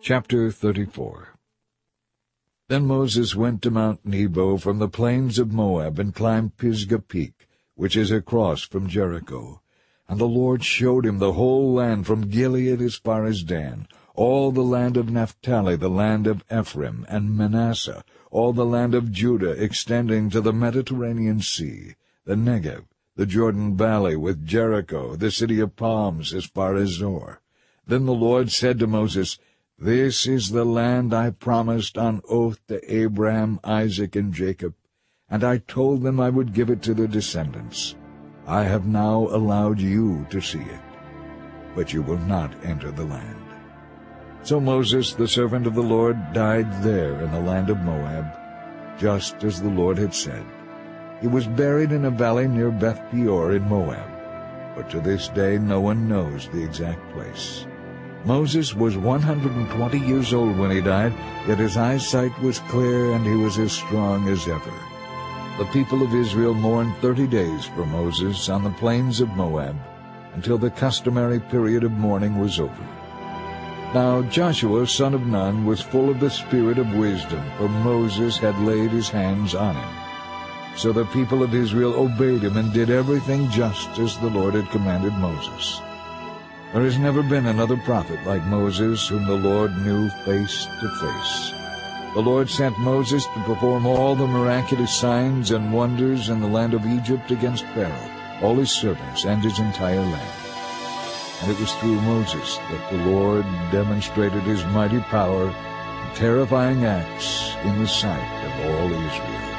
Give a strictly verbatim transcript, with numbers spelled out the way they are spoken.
Chapter thirty-four. Then Moses went to Mount Nebo from the plains of Moab, and climbed Pisgah Peak, which is across from Jericho. And the Lord showed him the whole land from Gilead as far as Dan, all the land of Naphtali, the land of Ephraim, and Manasseh, all the land of Judah extending to the Mediterranean Sea, the Negev, the Jordan Valley, with Jericho, the city of palms, as far as Zor. Then the Lord said to Moses, "This is the land I promised on oath to Abraham, Isaac, and Jacob, and I told them I would give it to their descendants. I have now allowed you to see it, but you will not enter the land." So Moses, the servant of the Lord, died there in the land of Moab, just as the Lord had said. He was buried in a valley near Beth Peor in Moab, but to this day no one knows the exact place. Moses was one hundred and twenty years old when he died, yet his eyesight was clear and he was as strong as ever. The people of Israel mourned thirty days for Moses on the plains of Moab, until the customary period of mourning was over. Now Joshua, son of Nun, was full of the spirit of wisdom, for Moses had laid his hands on him. So the people of Israel obeyed him and did everything just as the Lord had commanded Moses. There has never been another prophet like Moses, whom the Lord knew face to face. The Lord sent Moses to perform all the miraculous signs and wonders in the land of Egypt against Pharaoh, all his servants, and his entire land. And it was through Moses that the Lord demonstrated his mighty power and terrifying acts in the sight of all Israel.